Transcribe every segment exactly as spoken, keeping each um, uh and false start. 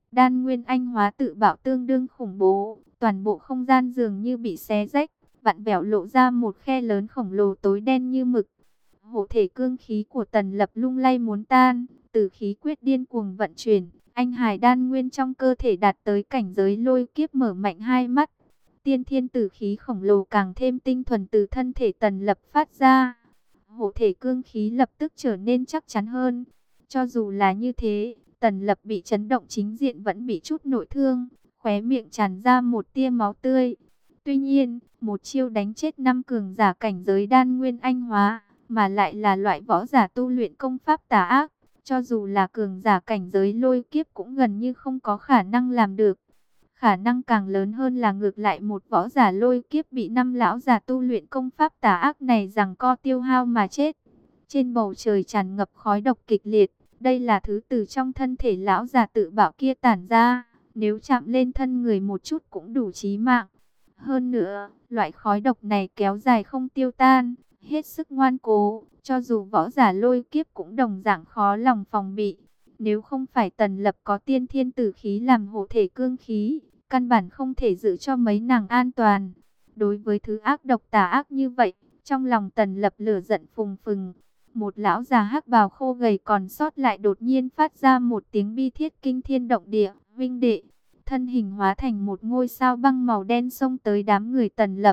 Đan nguyên anh hóa tự bạo tương đương khủng bố, toàn bộ không gian dường như bị xé rách, vặn vẹo lộ ra một khe lớn khổng lồ tối đen như mực. Hộ thể cương khí của Tần Lập lung lay muốn tan, tử khí quyết điên cuồng vận chuyển, anh hải đan nguyên trong cơ thể đạt tới cảnh giới lôi kiếp mở mạnh hai mắt. Tiên thiên tử khí khổng lồ càng thêm tinh thuần từ thân thể Tần Lập phát ra. Hộ thể cương khí lập tức trở nên chắc chắn hơn. Cho dù là như thế, Tần Lập bị chấn động chính diện vẫn bị chút nội thương, khóe miệng tràn ra một tia máu tươi. Tuy nhiên, một chiêu đánh chết năm cường giả cảnh giới đan nguyên anh hóa, mà lại là loại võ giả tu luyện công pháp tà ác, cho dù là cường giả cảnh giới lôi kiếp cũng gần như không có khả năng làm được. Khả năng càng lớn hơn là ngược lại một võ giả lôi kiếp bị năm lão già tu luyện công pháp tà ác này giằng co tiêu hao mà chết. Trên bầu trời tràn ngập khói độc kịch liệt, đây là thứ từ trong thân thể lão già tự bảo kia tản ra, nếu chạm lên thân người một chút cũng đủ chí mạng. Hơn nữa, loại khói độc này kéo dài không tiêu tan, hết sức ngoan cố, cho dù võ giả lôi kiếp cũng đồng dạng khó lòng phòng bị. Nếu không phải Tần Lập có tiên thiên tử khí làm hộ thể cương khí, căn bản không thể giữ cho mấy nàng an toàn. Đối với thứ ác độc tà ác như vậy, trong lòng Tần Lập lửa giận phùng phừng. Một lão già hắc bào khô gầy còn sót lại đột nhiên phát ra một tiếng bi thiết kinh thiên động địa, vinh đệ. Thân hình hóa thành một ngôi sao băng màu đen xông tới đám người Tần Lập.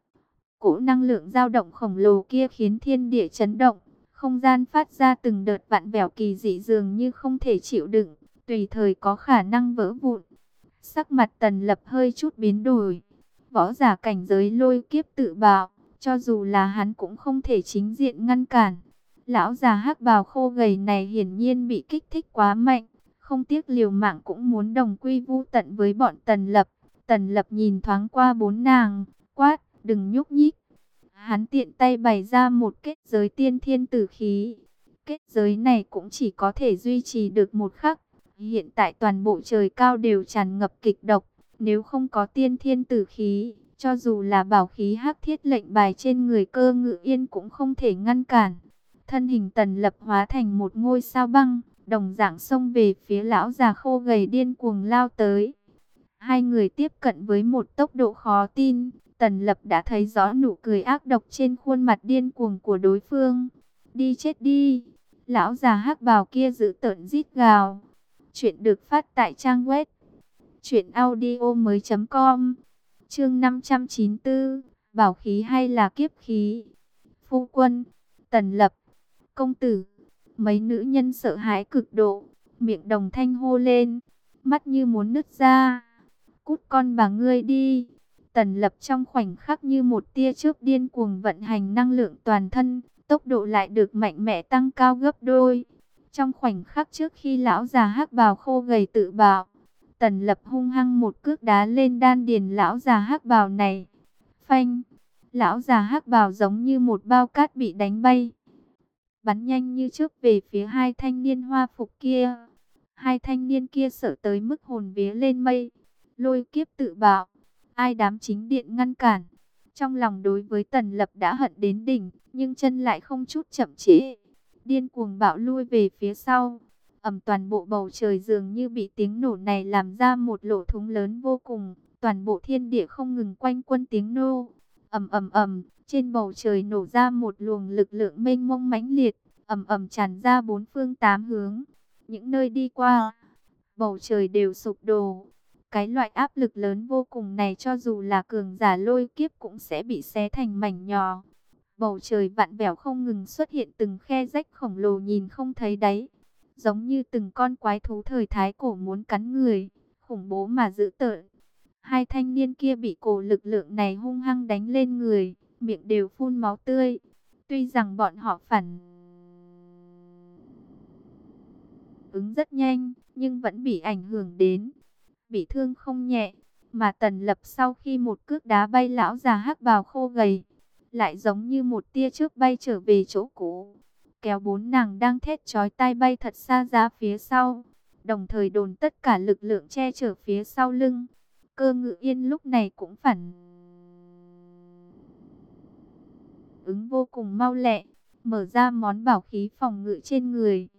Cỗ năng lượng dao động khổng lồ kia khiến thiên địa chấn động, không gian phát ra từng đợt vặn vẹo kỳ dị dường như không thể chịu đựng, tùy thời có khả năng vỡ vụn. Sắc mặt Tần Lập hơi chút biến đổi. Võ giả cảnh giới lôi kiếp tự bạo, cho dù là hắn cũng không thể chính diện ngăn cản. Lão già hắc bào khô gầy này hiển nhiên bị kích thích quá mạnh, không tiếc liều mạng cũng muốn đồng quy vu tận với bọn Tần Lập. Tần Lập nhìn thoáng qua bốn nàng, quát, đừng nhúc nhích. Hắn tiện tay bày ra một kết giới tiên thiên tử khí. Kết giới này cũng chỉ có thể duy trì được một khắc. Hiện tại toàn bộ trời cao đều tràn ngập kịch độc. Nếu không có tiên thiên tử khí, cho dù là bảo khí hắc thiết lệnh bài trên người Cơ Ngự Yên cũng không thể ngăn cản. Thân hình Tần Lập hóa thành một ngôi sao băng, đồng dạng xông về phía lão già khô gầy điên cuồng lao tới. Hai người tiếp cận với một tốc độ khó tin, Tần Lập đã thấy rõ nụ cười ác độc trên khuôn mặt điên cuồng của đối phương. Đi chết đi! Lão già hắc bào kia giữ tợn rít gào. Chuyện được phát tại trang web truyện audio mới chấm com. Chương năm trăm chín mươi tư, bảo khí hay là kiếp khí? Phu quân, Tần Lập, công tử. Mấy nữ nhân sợ hãi cực độ, miệng đồng thanh hô lên, mắt như muốn nứt ra. Cút con bà ngươi đi! Tần Lập trong khoảnh khắc như một tia chớp điên cuồng vận hành năng lượng toàn thân, tốc độ lại được mạnh mẽ tăng cao gấp đôi. Trong khoảnh khắc trước khi lão già hắc bào khô gầy tự bạo, Tần Lập hung hăng một cước đá lên đan điền lão già hắc bào này. Phanh! Lão già hắc bào giống như một bao cát bị đánh bay, bắn nhanh như chớp về phía hai thanh niên hoa phục kia. Hai thanh niên kia sợ tới mức hồn vía lên mây. Lôi kiếp tự bạo, ai dám chính điện ngăn cản. Trong lòng đối với Tần Lập đã hận đến đỉnh, nhưng chân lại không chút chậm trễ, điên cuồng bạo lui về phía sau. Ầm, toàn bộ bầu trời dường như bị tiếng nổ này làm ra một lỗ thủng lớn vô cùng, toàn bộ thiên địa không ngừng quanh quẩn tiếng nô. Ầm ầm ầm, trên bầu trời nổ ra một luồng lực lượng mênh mông mãnh liệt, ầm ầm tràn ra bốn phương tám hướng. Những nơi đi qua, bầu trời đều sụp đổ. Cái loại áp lực lớn vô cùng này cho dù là cường giả lôi kiếp cũng sẽ bị xé thành mảnh nhỏ. Bầu trời vặn vẹo không ngừng xuất hiện từng khe rách khổng lồ nhìn không thấy đáy, giống như từng con quái thú thời thái cổ muốn cắn người, khủng bố mà dữ tợn. Hai thanh niên kia bị cổ lực lượng này hung hăng đánh lên người, miệng đều phun máu tươi. Tuy rằng bọn họ phản ứng rất nhanh, nhưng vẫn bị ảnh hưởng đến, bị thương không nhẹ. Mà Tần Lập sau khi một cước đá bay lão già hắc bào khô gầy, lại giống như một tia chớp bay trở về chỗ cũ, kéo bốn nàng đang thét chói tai bay thật xa ra phía sau, đồng thời dồn tất cả lực lượng che chở phía sau lưng. Cơ Ngự Yên lúc này cũng phản ứng vô cùng mau lẹ, mở ra món bảo khí phòng ngự trên người.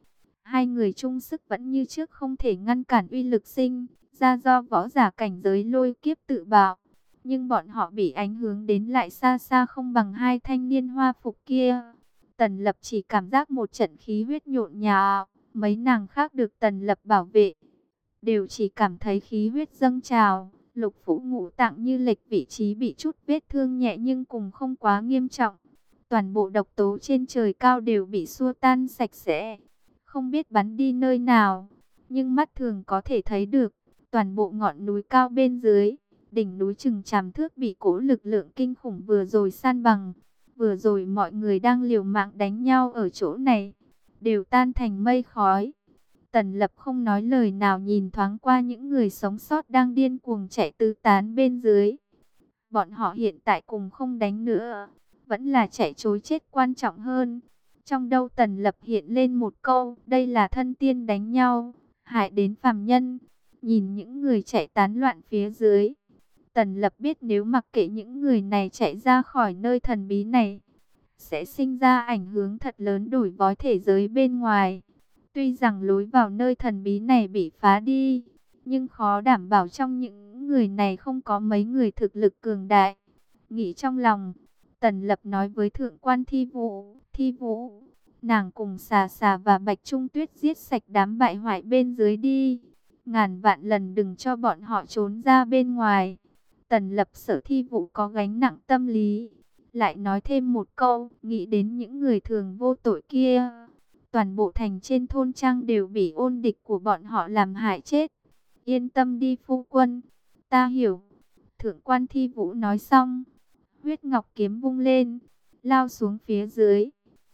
Hai người chung sức vẫn như trước không thể ngăn cản uy lực sinh ra do võ giả cảnh giới lôi kiếp tự bạo. Nhưng bọn họ bị ảnh hưởng đến lại xa xa không bằng hai thanh niên hoa phục kia. Tần Lập chỉ cảm giác một trận khí huyết nhộn nhạo, mấy nàng khác được Tần Lập bảo vệ, đều chỉ cảm thấy khí huyết dâng trào, lục phủ ngũ tạng như lệch vị trí bị chút vết thương nhẹ nhưng cùng không quá nghiêm trọng. Toàn bộ độc tố trên trời cao đều bị xua tan sạch sẽ, không biết bắn đi nơi nào, nhưng mắt thường có thể thấy được, toàn bộ ngọn núi cao bên dưới, đỉnh núi chừng trăm thước bị cỗ lực lượng kinh khủng vừa rồi san bằng. Vừa rồi mọi người đang liều mạng đánh nhau ở chỗ này, đều tan thành mây khói. Tần Lập không nói lời nào nhìn thoáng qua những người sống sót đang điên cuồng chạy tứ tán bên dưới. Bọn họ hiện tại cùng không đánh nữa, vẫn là chạy trối chết quan trọng hơn. Trong đầu Tần Lập hiện lên một câu, đây là thân tiên đánh nhau, hại đến phàm nhân. Nhìn những người chạy tán loạn phía dưới, Tần Lập biết nếu mặc kệ những người này chạy ra khỏi nơi thần bí này, sẽ sinh ra ảnh hưởng thật lớn đổi vói thể giới bên ngoài. Tuy rằng lối vào nơi thần bí này bị phá đi, nhưng khó đảm bảo trong những người này không có mấy người thực lực cường đại. Nghĩ trong lòng, Tần Lập nói với Thượng quan Thi Vũ, Thi Vũ, nàng cùng Xà Xà và Bạch Trung Tuyết giết sạch đám bại hoại bên dưới đi. Ngàn vạn lần đừng cho bọn họ trốn ra bên ngoài. Tần Lập sợ Thi Vũ có gánh nặng tâm lý, lại nói thêm một câu, nghĩ đến những người thường vô tội kia. Toàn bộ thành trên thôn trang đều bị ôn địch của bọn họ làm hại chết. Yên tâm đi phu quân, ta hiểu. Thượng quan Thi Vũ nói xong, huyết ngọc kiếm vung lên, lao xuống phía dưới.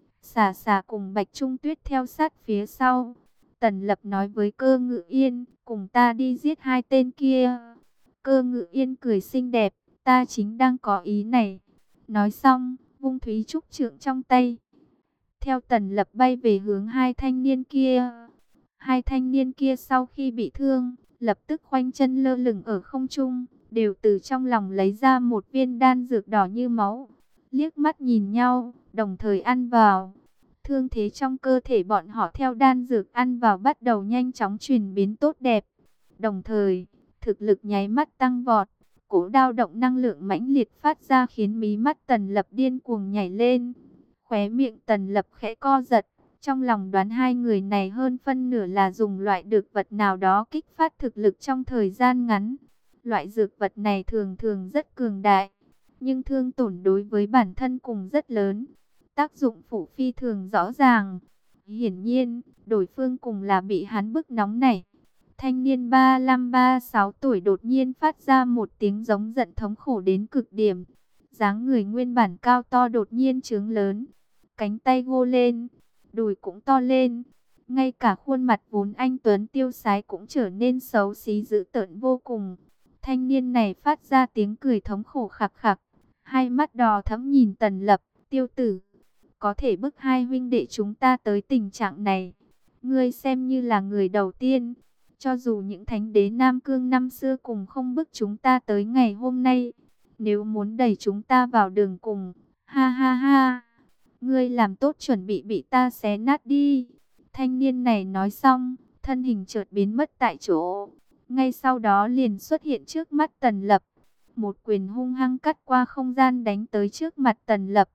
Xà Xà cùng Bạch Trung Tuyết theo sát phía sau. Tần Lập nói với Cơ Ngự Yên, cùng ta đi giết hai tên kia. Cơ Ngự Yên cười xinh đẹp, ta chính đang có ý này. Nói xong, vung thúy trúc trượng trong tay, theo Tần Lập bay về hướng hai thanh niên kia. Hai thanh niên kia sau khi bị thương, lập tức khoanh chân lơ lửng ở không trung, đều từ trong lòng lấy ra một viên đan dược đỏ như máu, liếc mắt nhìn nhau, đồng thời ăn vào. Thương thế trong cơ thể bọn họ theo đan dược ăn vào bắt đầu nhanh chóng chuyển biến tốt đẹp. Đồng thời, thực lực nháy mắt tăng vọt, cỗ dao động năng lượng mãnh liệt phát ra khiến mí mắt Tần Lập điên cuồng nhảy lên. Khóe miệng Tần Lập khẽ co giật, trong lòng đoán hai người này hơn phân nửa là dùng loại dược vật nào đó kích phát thực lực trong thời gian ngắn. Loại dược vật này thường thường rất cường đại, nhưng thương tổn đối với bản thân cùng rất lớn. Tác dụng phụ phi thường rõ ràng. Hiển nhiên, đối phương cùng là bị hắn bức nóng này. Thanh niên ba lăm ba sáu tuổi đột nhiên phát ra một tiếng giống giận thống khổ đến cực điểm. Dáng người nguyên bản cao to đột nhiên trướng lớn, cánh tay gô lên, đùi cũng to lên. Ngay cả khuôn mặt vốn anh tuấn tiêu sái cũng trở nên xấu xí dữ tợn vô cùng. Thanh niên này phát ra tiếng cười thống khổ khặc khặc, hai mắt đỏ thẫm nhìn Tần Lập, tiêu tử, có thể bức hai huynh đệ chúng ta tới tình trạng này. Ngươi xem như là người đầu tiên, cho dù những thánh đế Nam Cương năm xưa cùng không bức chúng ta tới ngày hôm nay. Nếu muốn đẩy chúng ta vào đường cùng, ha ha ha, ngươi làm tốt chuẩn bị bị ta xé nát đi. Thanh niên này nói xong, thân hình chợt biến mất tại chỗ. Ngay sau đó liền xuất hiện trước mắt Tần Lập. Một quyền hung hăng cắt qua không gian đánh tới trước mặt Tần Lập.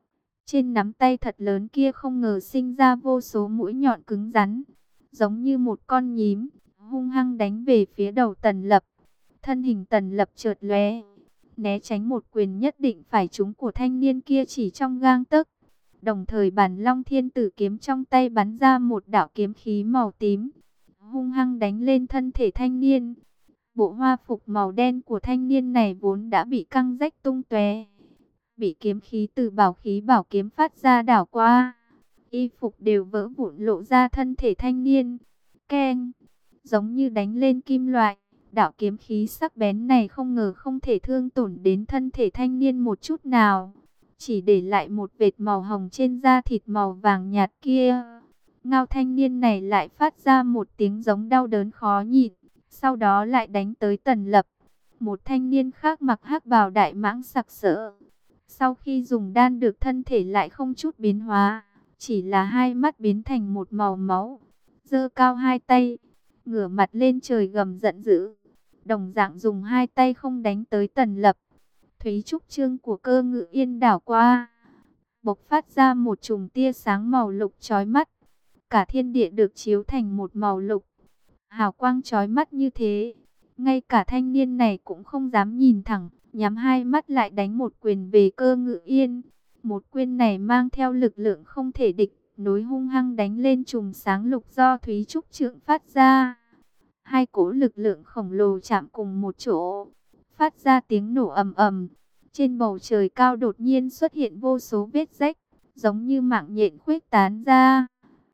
Trên nắm tay thật lớn kia không ngờ sinh ra vô số mũi nhọn cứng rắn, giống như một con nhím, hung hăng đánh về phía đầu Tần Lập. Thân hình Tần Lập chợt lóe, né tránh một quyền nhất định phải trúng của thanh niên kia chỉ trong gang tấc. Đồng thời Bản Long Thiên Tử kiếm trong tay bắn ra một đạo kiếm khí màu tím, hung hăng đánh lên thân thể thanh niên. Bộ hoa phục màu đen của thanh niên này vốn đã bị căng rách tung tóe, bị kiếm khí từ bảo khí bảo kiếm phát ra đảo qua, y phục đều vỡ vụn lộ ra thân thể thanh niên. Keng, giống như đánh lên kim loại. Đạo kiếm khí sắc bén này không ngờ không thể thương tổn đến thân thể thanh niên một chút nào, chỉ để lại một vệt màu hồng trên da thịt màu vàng nhạt kia. Ngao thanh niên này lại phát ra một tiếng giống đau đớn khó nhịn, sau đó lại đánh tới Tần Lập. Một thanh niên khác mặc hắc bào đại mãng sặc sỡ, sau khi dùng đan được thân thể lại không chút biến hóa, chỉ là hai mắt biến thành một màu máu, giơ cao hai tay, ngửa mặt lên trời gầm giận dữ, đồng dạng dùng hai tay không đánh tới Tần Lập. Thúy trúc chương của Cơ Ngự Yên đảo qua, bộc phát ra một chùm tia sáng màu lục chói mắt, cả thiên địa được chiếu thành một màu lục, hào quang chói mắt như thế, ngay cả thanh niên này cũng không dám nhìn thẳng, nhắm hai mắt lại đánh một quyền về Cơ Ngự Yên. Một quyền này mang theo lực lượng không thể địch, nối hung hăng đánh lên chùm sáng lục do Thúy trúc trượng phát ra. Hai cỗ lực lượng khổng lồ chạm cùng một chỗ, phát ra tiếng nổ ầm ầm. Trên bầu trời cao đột nhiên xuất hiện vô số vết rách, giống như mạng nhện khuếch tán ra.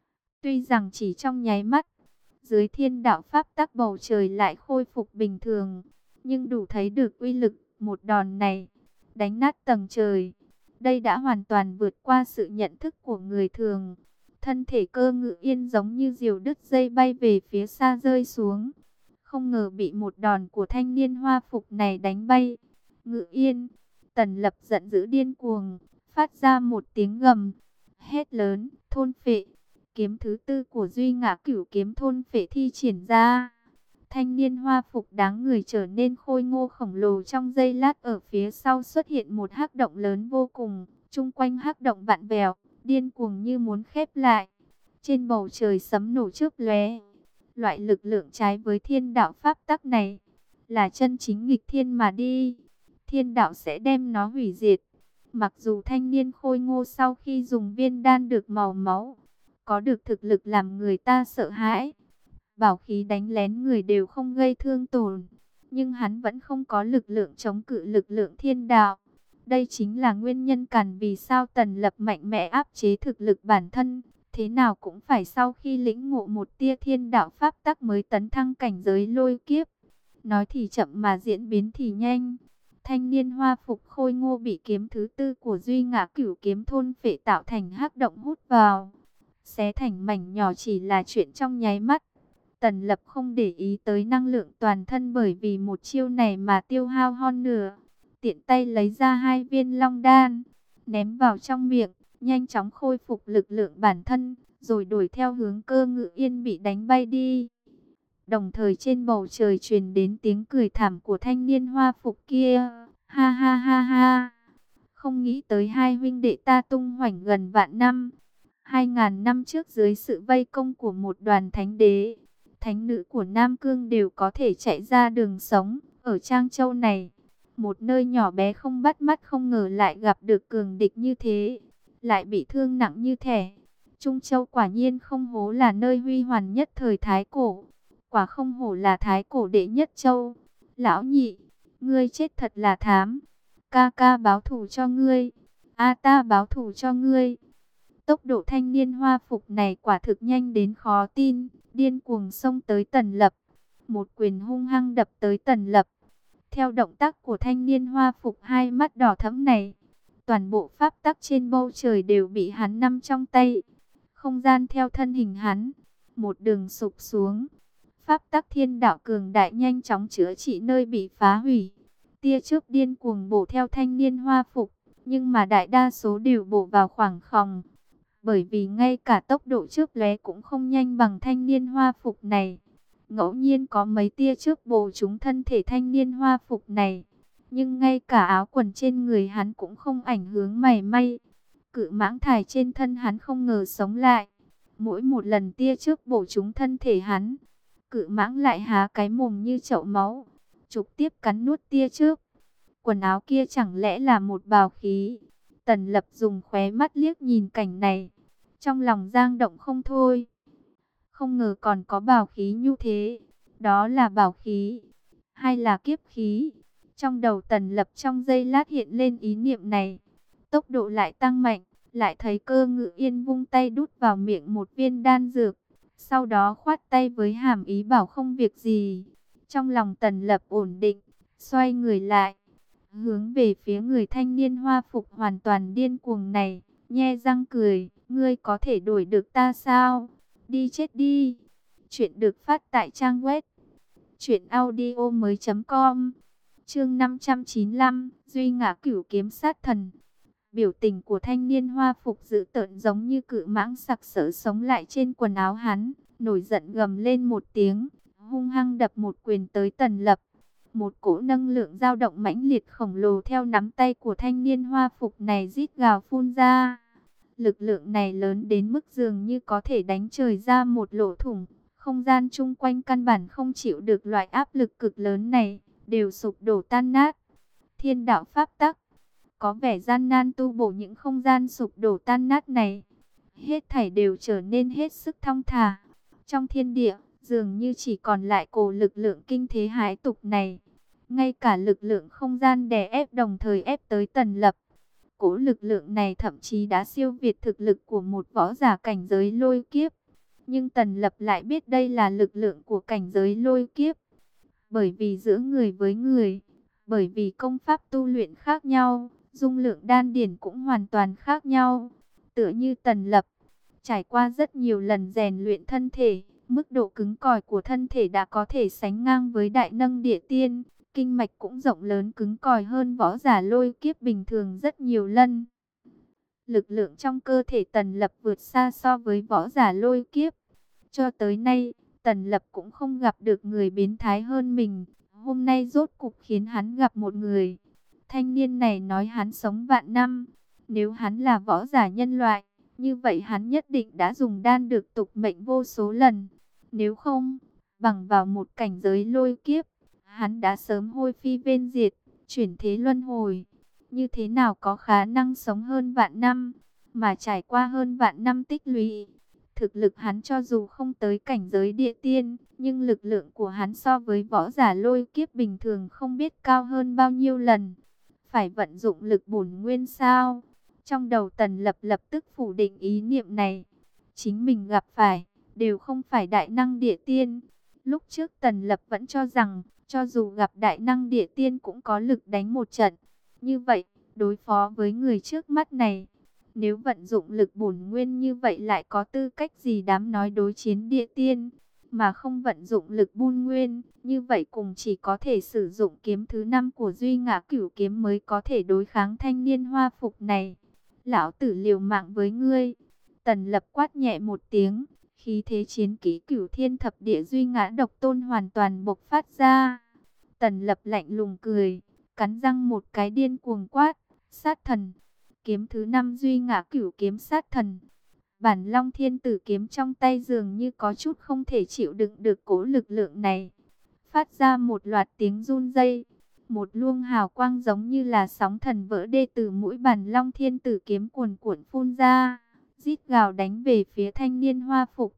Tuy rằng chỉ trong nháy mắt, dưới thiên đạo pháp tắc bầu trời lại khôi phục bình thường, nhưng đủ thấy được uy lực một đòn này, đánh nát tầng trời. Đây đã hoàn toàn vượt qua sự nhận thức của người thường. Thân thể Cơ Ngự Yên giống như diều đứt dây bay về phía xa rơi xuống. Không ngờ bị một đòn của thanh niên hoa phục này đánh bay. Ngự Yên, Tần Lập giận dữ điên cuồng, phát ra một tiếng gầm, hét lớn, thôn phệ. Kiếm thứ tư của Duy Ngã Cửu Kiếm thôn phệ thi triển ra. Thanh niên hoa phục đáng người trở nên khôi ngô khổng lồ, trong giây lát ở phía sau xuất hiện một hắc động lớn vô cùng, chung quanh hắc động vặn vẹo, điên cuồng như muốn khép lại. Trên bầu trời sấm nổ chớp lóe. Loại lực lượng trái với thiên đạo pháp tắc này là chân chính nghịch thiên mà đi. Thiên đạo sẽ đem nó hủy diệt. Mặc dù thanh niên khôi ngô sau khi dùng viên đan được màu máu, có được thực lực làm người ta sợ hãi, bảo khí đánh lén người đều không gây thương tổn, nhưng hắn vẫn không có lực lượng chống cự lực lượng thiên đạo. Đây chính là nguyên nhân càn vì sao Tần Lập mạnh mẽ áp chế thực lực bản thân, thế nào cũng phải sau khi lĩnh ngộ một tia thiên đạo pháp tắc mới tấn thăng cảnh giới lôi kiếp. Nói thì chậm mà diễn biến thì nhanh. Thanh niên hoa phục khôi ngô bị kiếm thứ tư của Duy Ngã Cửu Kiếm thôn phệ tạo thành hắc động hút vào, xé thành mảnh nhỏ chỉ là chuyện trong nháy mắt. Tần Lập không để ý tới năng lượng toàn thân bởi vì một chiêu này mà tiêu hao hơn nửa. Tiện tay lấy ra hai viên long đan, ném vào trong miệng, nhanh chóng khôi phục lực lượng bản thân, rồi đuổi theo hướng Cơ Ngự Yên bị đánh bay đi. Đồng thời trên bầu trời truyền đến tiếng cười thảm của thanh niên hoa phục kia. Ha ha ha ha. Không nghĩ tới hai huynh đệ ta tung hoành gần vạn năm. Hai ngàn năm trước dưới sự vây công của một đoàn thánh đế, thánh nữ của Nam Cương đều có thể chạy ra đường sống. Ở Trang Châu này, một nơi nhỏ bé không bắt mắt, không ngờ lại gặp được cường địch như thế, lại bị thương nặng như thẻ. Trung Châu quả nhiên không hổ là nơi huy hoàng nhất thời Thái Cổ. Quả không hổ là Thái Cổ đệ nhất châu. Lão nhị, ngươi chết thật là thảm. Ca ca báo thù cho ngươi. A ta báo thù cho ngươi. Tốc độ thanh niên hoa phục này quả thực nhanh đến khó tin. Điên cuồng xông tới Tần Lập. Một quyền hung hăng đập tới Tần Lập. Theo động tác của thanh niên hoa phục hai mắt đỏ thẫm này, toàn bộ pháp tắc trên bầu trời đều bị hắn nắm trong tay. Không gian theo thân hình hắn, một đường sụp xuống. Pháp tắc thiên đạo cường đại nhanh chóng chữa trị nơi bị phá hủy. Tia chớp điên cuồng bổ theo thanh niên hoa phục, nhưng mà đại đa số đều bổ vào khoảng khòng. Bởi vì ngay cả tốc độ chớp lóe cũng không nhanh bằng thanh niên hoa phục này. Ngẫu nhiên có mấy tia chớp bổ trúng thân thể thanh niên hoa phục này, nhưng ngay cả áo quần trên người hắn cũng không ảnh hưởng mảy may. Cự mãng thải trên thân hắn không ngờ sống lại. Mỗi một lần tia chớp bổ trúng thân thể hắn, cự mãng lại há cái mồm như chậu máu, trực tiếp cắn nuốt tia chớp. Quần áo kia chẳng lẽ là một bào khí? Tần Lập dùng khóe mắt liếc nhìn cảnh này, trong lòng dang động không thôi. Không ngờ còn có bảo khí như thế. Đó là bảo khí hay là kiếp khí? Trong đầu Tần Lập trong giây lát hiện lên ý niệm này. Tốc độ lại tăng mạnh, lại thấy Cơ Ngự Yên vung tay đút vào miệng một viên đan dược, sau đó khoát tay với hàm ý bảo không việc gì. Trong lòng Tần Lập ổn định, xoay người lại, hướng về phía người thanh niên hoa phục hoàn toàn điên cuồng này, nhe răng cười, ngươi có thể đuổi được ta sao? Đi chết đi. Chuyện được phát tại trang web truyện audio mới chấm com. Chương năm trăm chín mươi lăm, Duy Ngã Cửu Kiếm Sát Thần. Biểu tình của thanh niên hoa phục dữ tợn giống như cự mãng sặc sỡ sống lại trên quần áo hắn, nổi giận gầm lên một tiếng, hung hăng đập một quyền tới Tần Lập. Một cỗ năng lượng dao động mãnh liệt khổng lồ theo nắm tay của thanh niên hoa phục này rít gào phun ra. Lực lượng này lớn đến mức dường như có thể đánh trời ra một lỗ thủng. Không gian chung quanh căn bản không chịu được loại áp lực cực lớn này, đều sụp đổ tan nát. Thiên đạo pháp tắc, có vẻ gian nan tu bổ những không gian sụp đổ tan nát này. Hết thảy đều trở nên hết sức thong thả. Trong thiên địa, dường như chỉ còn lại cổ lực lượng kinh thế hãi tục này. Ngay cả lực lượng không gian đè ép đồng thời ép tới Tần Lập. Cổ lực lượng này thậm chí đã siêu việt thực lực của một võ giả cảnh giới lôi kiếp. Nhưng Tần Lập lại biết đây là lực lượng của cảnh giới lôi kiếp. Bởi vì giữa người với người, bởi vì công pháp tu luyện khác nhau, dung lượng đan điển cũng hoàn toàn khác nhau. Tựa như Tần Lập, trải qua rất nhiều lần rèn luyện thân thể, mức độ cứng cỏi của thân thể đã có thể sánh ngang với đại nâng địa tiên. Kinh mạch cũng rộng lớn cứng cỏi hơn võ giả lôi kiếp bình thường rất nhiều lần. Lực lượng trong cơ thể Tần Lập vượt xa so với võ giả lôi kiếp. Cho tới nay, Tần Lập cũng không gặp được người biến thái hơn mình. Hôm nay rốt cục khiến hắn gặp một người. Thanh niên này nói hắn sống vạn năm. Nếu hắn là võ giả nhân loại, như vậy hắn nhất định đã dùng đan được tục mệnh vô số lần. Nếu không, bằng vào một cảnh giới lôi kiếp, hắn đã sớm hôi phi vên diệt, chuyển thế luân hồi. Như thế nào có khả năng sống hơn vạn năm, mà trải qua hơn vạn năm tích lũy. Thực lực hắn cho dù không tới cảnh giới địa tiên, nhưng lực lượng của hắn so với võ giả lôi kiếp bình thường không biết cao hơn bao nhiêu lần. Phải vận dụng lực bổn nguyên sao? Trong đầu Tần Lập lập tức phủ định ý niệm này. Chính mình gặp phải, đều không phải đại năng địa tiên. Lúc trước Tần Lập vẫn cho rằng, cho dù gặp đại năng địa tiên cũng có lực đánh một trận. Như vậy, đối phó với người trước mắt này, nếu vận dụng lực bổn nguyên như vậy lại có tư cách gì dám nói đối chiến địa tiên, mà không vận dụng lực bổn nguyên, như vậy cùng chỉ có thể sử dụng kiếm thứ năm của Duy Ngã Cửu Kiếm mới có thể đối kháng thanh niên hoa phục này. Lão tử liều mạng với ngươi. Tần Lập quát nhẹ một tiếng, khí thế chiến kỹ Cửu Thiên Thập Địa Duy Ngã Độc Tôn hoàn toàn bộc phát ra. Tần Lập lạnh lùng cười, cắn răng một cái điên cuồng quát, sát thần. Kiếm thứ năm Duy Ngã Cửu Kiếm sát thần. Bản Long Thiên Tử kiếm trong tay dường như có chút không thể chịu đựng được cố lực lượng này. Phát ra một loạt tiếng run rẩy. Một luồng hào quang giống như là sóng thần vỡ đê từ mũi Bản Long Thiên Tử kiếm cuồn cuộn phun ra, rít gào đánh về phía thanh niên hoa phục.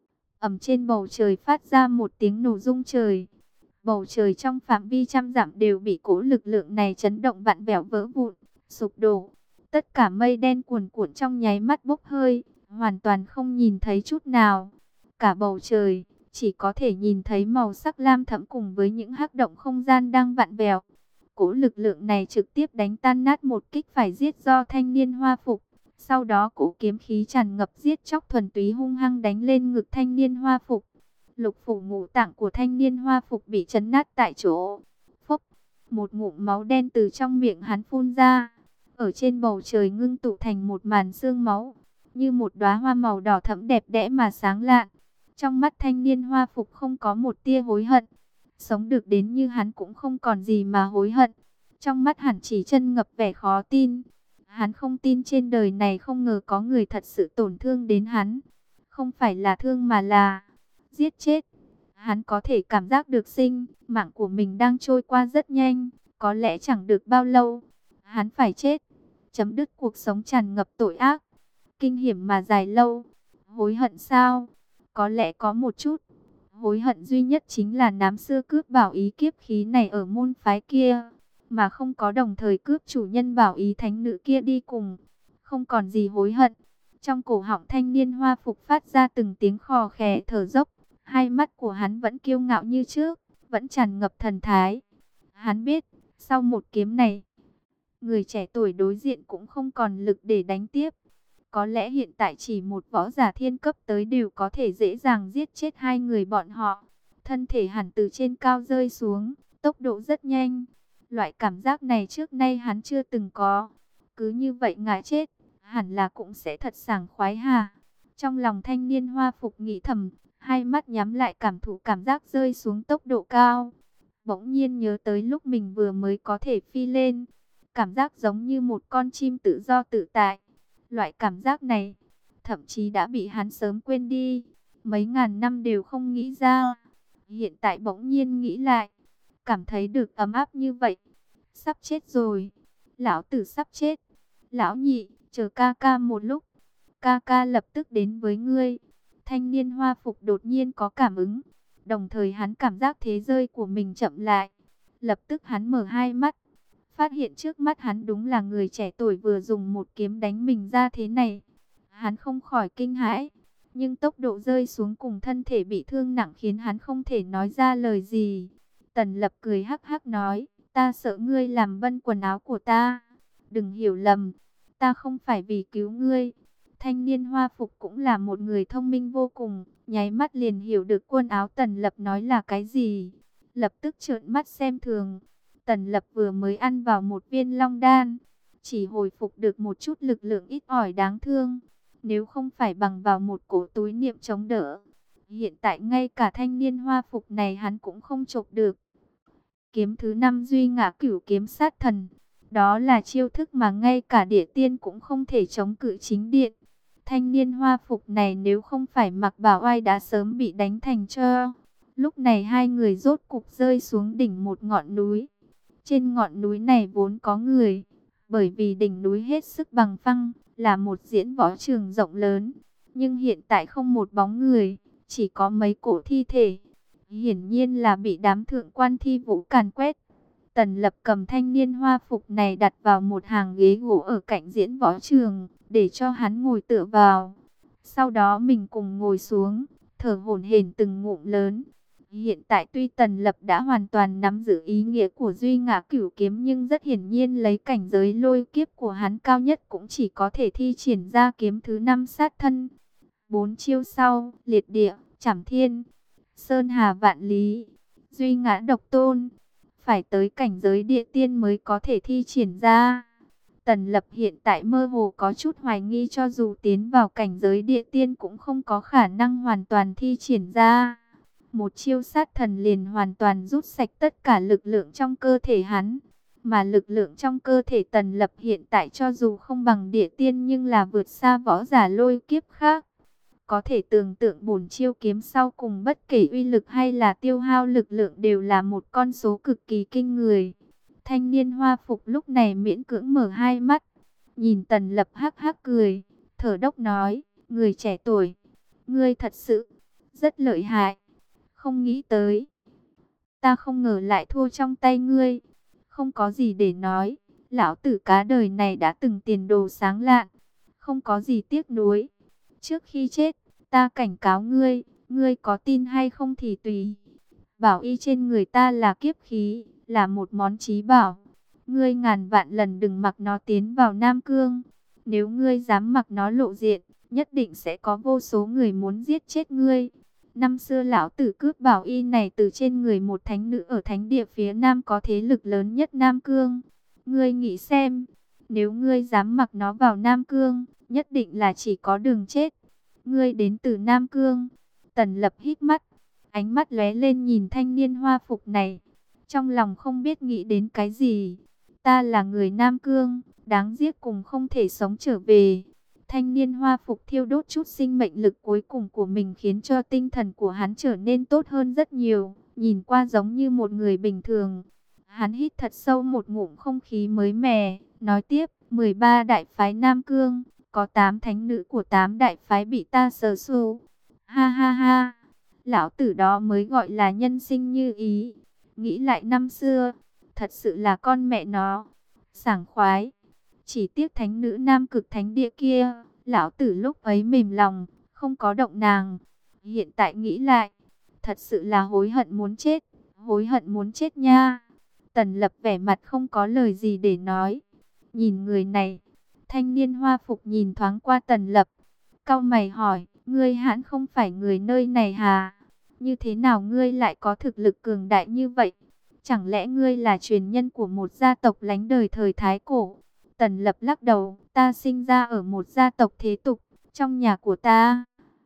Ầm trên bầu trời phát ra một tiếng nổ rung trời. Bầu trời trong phạm vi trăm dặm đều bị cỗ lực lượng này chấn động vặn vẹo vỡ vụn, sụp đổ. Tất cả mây đen cuồn cuộn trong nháy mắt bốc hơi, hoàn toàn không nhìn thấy chút nào. Cả bầu trời chỉ có thể nhìn thấy màu sắc lam thẫm cùng với những hắc động không gian đang vặn vẹo. Cỗ lực lượng này trực tiếp đánh tan nát một kích phải giết do thanh niên hoa phục. Sau đó cỗ kiếm khí tràn ngập giết chóc thuần túy hung hăng đánh lên ngực thanh niên hoa phục. Lục phủ ngũ tạng của thanh niên hoa phục bị chấn nát tại chỗ. Phốc, một ngụm máu đen từ trong miệng hắn phun ra. Ở trên bầu trời ngưng tụ thành một màn sương máu, như một đóa hoa màu đỏ thẫm đẹp đẽ mà sáng lạn. Trong mắt thanh niên hoa phục không có một tia hối hận. Sống được đến như hắn cũng không còn gì mà hối hận. Trong mắt hắn chỉ chân ngập vẻ khó tin. Hắn không tin trên đời này không ngờ có người thật sự tổn thương đến hắn. Không phải là thương mà là giết chết. Hắn có thể cảm giác được sinh mạng của mình đang trôi qua rất nhanh. Có lẽ chẳng được bao lâu, hắn phải chết. Chấm dứt cuộc sống tràn ngập tội ác, kinh hiểm mà dài lâu. Hối hận sao? Có lẽ có một chút. Hối hận duy nhất chính là năm xưa cướp bảo ý kiếp khí này ở môn phái kia, mà không có đồng thời cướp chủ nhân bảo ý thánh nữ kia đi cùng. Không còn gì hối hận. Trong cổ họng thanh niên hoa phục phát ra từng tiếng khò khè thở dốc. Hai mắt của hắn vẫn kiêu ngạo như trước, vẫn tràn ngập thần thái. Hắn biết, sau một kiếm này, người trẻ tuổi đối diện cũng không còn lực để đánh tiếp. Có lẽ hiện tại chỉ một võ giả thiên cấp tới đều có thể dễ dàng giết chết hai người bọn họ. Thân thể hắn từ trên cao rơi xuống, tốc độ rất nhanh. Loại cảm giác này trước nay hắn chưa từng có. Cứ như vậy ngã chết, hẳn là cũng sẽ thật sảng khoái hà. Trong lòng thanh niên hoa phục nghĩ thầm, hai mắt nhắm lại cảm thụ cảm giác rơi xuống tốc độ cao. Bỗng nhiên nhớ tới lúc mình vừa mới có thể phi lên, cảm giác giống như một con chim tự do tự tại. Loại cảm giác này, thậm chí đã bị hắn sớm quên đi, mấy ngàn năm đều không nghĩ ra. Hiện tại bỗng nhiên nghĩ lại, cảm thấy được ấm áp như vậy. Sắp chết rồi, lão tử sắp chết. Lão nhị, chờ ca ca một lúc, ca ca lập tức đến với ngươi. Thanh niên hoa phục đột nhiên có cảm ứng, đồng thời hắn cảm giác thế rơi của mình chậm lại. Lập tức hắn mở hai mắt, phát hiện trước mắt hắn đúng là người trẻ tuổi vừa dùng một kiếm đánh mình ra thế này. Hắn không khỏi kinh hãi, nhưng tốc độ rơi xuống cùng thân thể bị thương nặng khiến hắn không thể nói ra lời gì. Tần Lập cười hắc hắc nói, ta sợ ngươi làm bân quần áo của ta. Đừng hiểu lầm, ta không phải vì cứu ngươi. Thanh niên hoa phục cũng là một người thông minh vô cùng, nháy mắt liền hiểu được quần áo Tần Lập nói là cái gì. Lập tức trợn mắt xem thường. Tần Lập vừa mới ăn vào một viên long đan, chỉ hồi phục được một chút lực lượng ít ỏi đáng thương. Nếu không phải bằng vào một cổ túi niệm chống đỡ, hiện tại ngay cả thanh niên hoa phục này hắn cũng không chộp được. Kiếm thứ năm duy ngã cửu kiếm sát thần. Đó là chiêu thức mà ngay cả địa tiên cũng không thể chống cự chính điện. Thanh niên hoa phục này nếu không phải mặc bảo oai đã sớm bị đánh thành tro. Lúc này hai người rốt cục rơi xuống đỉnh một ngọn núi. Trên ngọn núi này vốn có người, bởi vì đỉnh núi hết sức bằng phẳng, là một diễn võ trường rộng lớn. Nhưng hiện tại không một bóng người, chỉ có mấy cổ thi thể. Hiển nhiên là bị đám thượng quan thi vũ càn quét. Tần Lập cầm thanh niên hoa phục này đặt vào một hàng ghế gỗ ở cạnh diễn võ trường, để cho hắn ngồi tựa vào. Sau đó mình cùng ngồi xuống, thở hổn hển từng ngụm lớn. Hiện tại tuy Tần Lập đã hoàn toàn nắm giữ ý nghĩa của duy ngã cửu kiếm, nhưng rất hiển nhiên lấy cảnh giới lôi kiếp của hắn cao nhất cũng chỉ có thể thi triển ra kiếm thứ năm sát thân. Bốn chiêu sau, liệt địa, trảm thiên, sơn hà vạn lý, duy ngã độc tôn, phải tới cảnh giới địa tiên mới có thể thi triển ra. Tần Lập hiện tại mơ hồ có chút hoài nghi cho dù tiến vào cảnh giới địa tiên cũng không có khả năng hoàn toàn thi triển ra. Một chiêu sát thần liền hoàn toàn rút sạch tất cả lực lượng trong cơ thể hắn. Mà lực lượng trong cơ thể Tần Lập hiện tại cho dù không bằng địa tiên nhưng là vượt xa võ giả lôi kiếp khác. Có thể tưởng tượng bổn chiêu kiếm sau cùng bất kể uy lực hay là tiêu hao lực lượng đều là một con số cực kỳ kinh người. Thanh niên hoa phục lúc này miễn cưỡng mở hai mắt, nhìn Tần Lập hắc hắc cười, thở đốc nói, người trẻ tuổi, ngươi thật sự rất lợi hại, không nghĩ tới. Ta không ngờ lại thua trong tay ngươi, không có gì để nói, lão tử cá đời này đã từng tiền đồ sáng lạn, không có gì tiếc nuối. Trước khi chết, ta cảnh cáo ngươi, ngươi có tin hay không thì tùy. Bảo y trên người ta là kiếp khí, là một món chí bảo. Ngươi ngàn vạn lần đừng mặc nó tiến vào Nam Cương. Nếu ngươi dám mặc nó lộ diện, nhất định sẽ có vô số người muốn giết chết ngươi. Năm xưa lão tử cướp bảo y này từ trên người một thánh nữ ở thánh địa phía Nam có thế lực lớn nhất Nam Cương. Ngươi nghĩ xem, nếu ngươi dám mặc nó vào Nam Cương, nhất định là chỉ có đường chết. Ngươi đến từ Nam Cương. Tần Lập hít mắt, ánh mắt lóe lên nhìn thanh niên hoa phục này. Trong lòng không biết nghĩ đến cái gì. Ta là người Nam Cương, đáng tiếc cùng không thể sống trở về. Thanh niên hoa phục thiêu đốt chút sinh mệnh lực cuối cùng của mình khiến cho tinh thần của hắn trở nên tốt hơn rất nhiều. Nhìn qua giống như một người bình thường. Hắn hít thật sâu một ngụm không khí mới mẻ, nói tiếp, mười ba đại phái Nam Cương, có tám thánh nữ của tám đại phái bị ta sờ sù. Ha ha ha, lão tử đó mới gọi là nhân sinh như ý. Nghĩ lại năm xưa, thật sự là con mẹ nó, sảng khoái. Chỉ tiếc thánh nữ Nam Cực Thánh Địa kia, lão tử lúc ấy mềm lòng, không có động nàng. Hiện tại nghĩ lại, thật sự là hối hận muốn chết, hối hận muốn chết nha. Tần Lập vẻ mặt không có lời gì để nói. Nhìn người này, thanh niên hoa phục nhìn thoáng qua Tần Lập, cau mày hỏi, ngươi hãn không phải người nơi này hà? Như thế nào ngươi lại có thực lực cường đại như vậy? Chẳng lẽ ngươi là truyền nhân của một gia tộc lánh đời thời Thái Cổ? Tần Lập lắc đầu, ta sinh ra ở một gia tộc thế tục, trong nhà của ta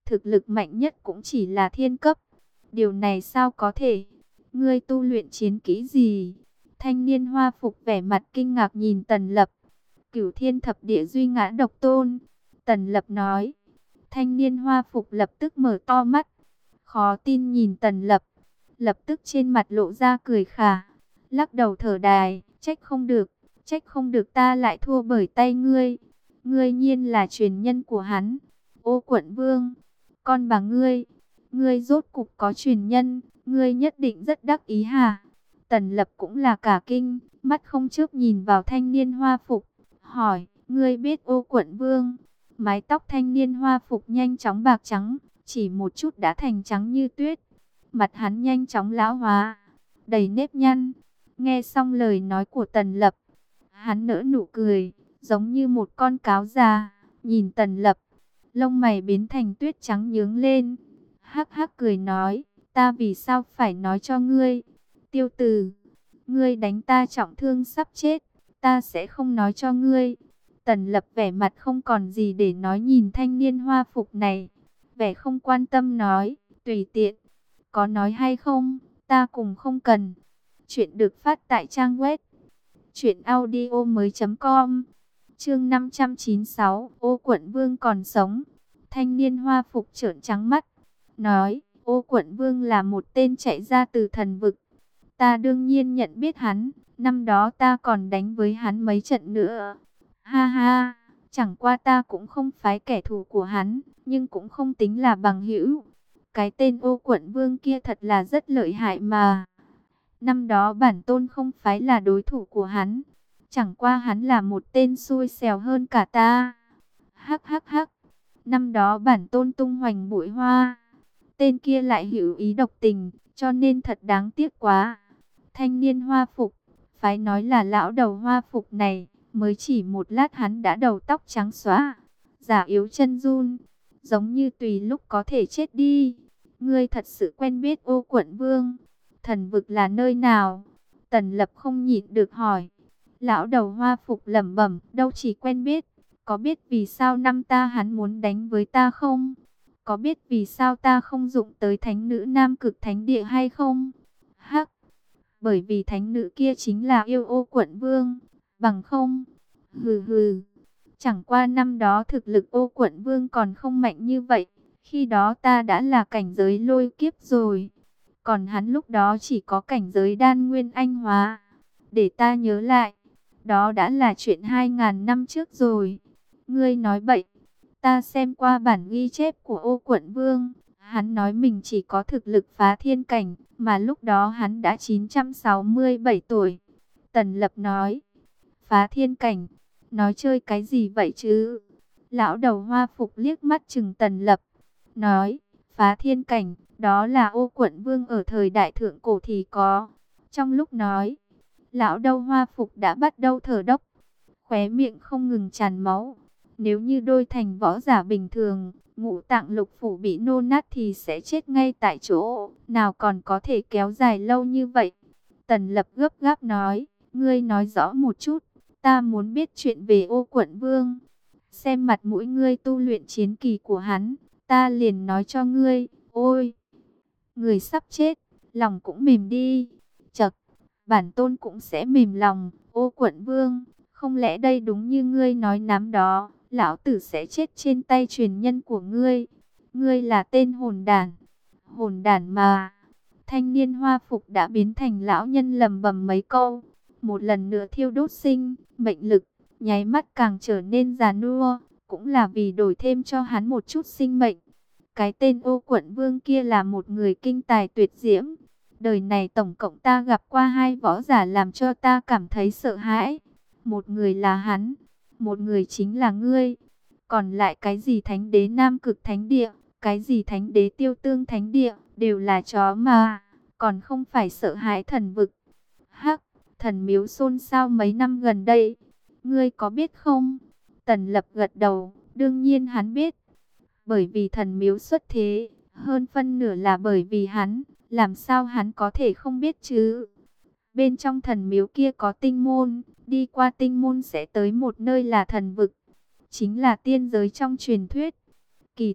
thực lực mạnh nhất cũng chỉ là thiên cấp. Điều này sao có thể? Ngươi tu luyện chiến kỹ gì? Thanh niên hoa phục vẻ mặt kinh ngạc nhìn Tần Lập. Cửu thiên thập địa duy ngã độc tôn. Tần Lập nói. Thanh niên hoa phục lập tức mở to mắt, khó tin nhìn Tần Lập. Lập tức trên mặt lộ ra cười khà, lắc đầu thở dài, trách không được, trách không được ta lại thua bởi tay ngươi. Ngươi nhiên là truyền nhân của hắn. Ô Quận Vương, con bà ngươi, ngươi rốt cục có truyền nhân, ngươi nhất định rất đắc ý hả? Tần Lập cũng là cả kinh, mắt không chớp nhìn vào thanh niên hoa phục, hỏi, ngươi biết Ô Quận Vương? Mái tóc thanh niên hoa phục nhanh chóng bạc trắng, chỉ một chút đã thành trắng như tuyết. Mặt hắn nhanh chóng lão hóa, đầy nếp nhăn. Nghe xong lời nói của Tần Lập, hắn nở nụ cười, giống như một con cáo già, nhìn Tần Lập. Lông mày biến thành tuyết trắng nhướng lên, hắc hắc cười nói, ta vì sao phải nói cho ngươi? Tiêu Từ, ngươi đánh ta trọng thương sắp chết, ta sẽ không nói cho ngươi. Tần Lập vẻ mặt không còn gì để nói nhìn thanh niên hoa phục này, vẻ không quan tâm nói, tùy tiện, có nói hay không, ta cùng không cần. Chuyện được phát tại trang web truyện audio mới chấm com. Chương năm trăm chín mươi sáu, Ô Quận Vương còn sống. Thanh niên hoa phục trợn trắng mắt, nói, Ô Quận Vương là một tên chạy ra từ thần vực. Ta đương nhiên nhận biết hắn, năm đó ta còn đánh với hắn mấy trận nữa. Ha ha, chẳng qua ta cũng không phải kẻ thù của hắn, nhưng cũng không tính là bằng hữu. Cái tên Ô Quận Vương kia thật là rất lợi hại mà. Năm đó bản tôn không phải là đối thủ của hắn, chẳng qua hắn là một tên xui xẻo hơn cả ta. Hắc hắc hắc, năm đó bản tôn tung hoành bụi hoa, tên kia lại hữu ý độc tình, cho nên thật đáng tiếc quá. Thanh niên hoa phục, phải nói là lão đầu hoa phục này, mới chỉ một lát hắn đã đầu tóc trắng xóa, giả yếu chân run, giống như tùy lúc có thể chết đi. Ngươi thật sự quen biết Ô Quận Vương? Thần vực là nơi nào? Tần Lập không nhịn được hỏi. Lão đầu hoa phục lẩm bẩm, đâu chỉ quen biết, có biết vì sao năm ta hắn muốn đánh với ta không? Có biết vì sao ta không dụng tới thánh nữ Nam Cực Thánh Địa hay không? Hắc, bởi vì thánh nữ kia chính là yêu Ô Quận Vương, bằng không? Hừ hừ, chẳng qua năm đó thực lực Ô Quận Vương còn không mạnh như vậy, khi đó ta đã là cảnh giới lôi kiếp rồi, còn hắn lúc đó chỉ có cảnh giới đan nguyên anh hóa. Để ta nhớ lại, đó đã là chuyện hai ngàn năm trước rồi. Ngươi nói bậy, ta xem qua bản ghi chép của Ô Quận Vương, hắn nói mình chỉ có thực lực phá thiên cảnh, mà lúc đó hắn đã chín trăm sáu mươi bảy tuổi. Tần Lập nói, phá thiên cảnh, nói chơi cái gì vậy chứ? Lão đầu hoa phục liếc mắt chừng Tần Lập, nói, phá thiên cảnh, đó là Ô Quận Vương ở thời đại thượng cổ thì có. Trong lúc nói, lão đầu hoa phục đã bắt đầu thở dốc, khóe miệng không ngừng tràn máu. Nếu như đôi thành võ giả bình thường, ngũ tạng lục phủ bị nô nát thì sẽ chết ngay tại chỗ, nào còn có thể kéo dài lâu như vậy. Tần Lập gấp gáp nói, ngươi nói rõ một chút, ta muốn biết chuyện về Ô Quận Vương. Xem mặt mũi ngươi tu luyện chiến kỳ của hắn, ta liền nói cho ngươi. Ôi, người sắp chết, lòng cũng mềm đi. Chậc, bản tôn cũng sẽ mềm lòng. Ô Quận Vương, không lẽ đây đúng như ngươi nói năm đó, lão tử sẽ chết trên tay truyền nhân của ngươi? Ngươi là tên hồn đản. Hồn đản mà. Thanh niên hoa phục đã biến thành lão nhân lầm bầm mấy câu, một lần nữa thiêu đốt sinh mệnh lực, nháy mắt càng trở nên già nua, cũng là vì đổi thêm cho hắn một chút sinh mệnh. Cái tên Ô Quận Vương kia là một người kinh tài tuyệt diễm. Đời này tổng cộng ta gặp qua hai võ giả làm cho ta cảm thấy sợ hãi. Một người là hắn, một người chính là ngươi. Còn lại cái gì Thánh Đế Nam Cực Thánh Địa, cái gì Thánh Đế Tiêu Tương Thánh Địa, đều là chó mà, còn không phải sợ hãi thần vực. Hắc, thần miếu xôn xao mấy năm gần đây, ngươi có biết không? Tần Lập gật đầu, đương nhiên hắn biết. Bởi vì thần miếu xuất thế, hơn phân nửa là bởi vì hắn, làm sao hắn có thể không biết chứ? Bên trong thần miếu kia có tinh môn, đi qua tinh môn sẽ tới một nơi là thần vực, chính là tiên giới trong truyền thuyết. Kỳ thật,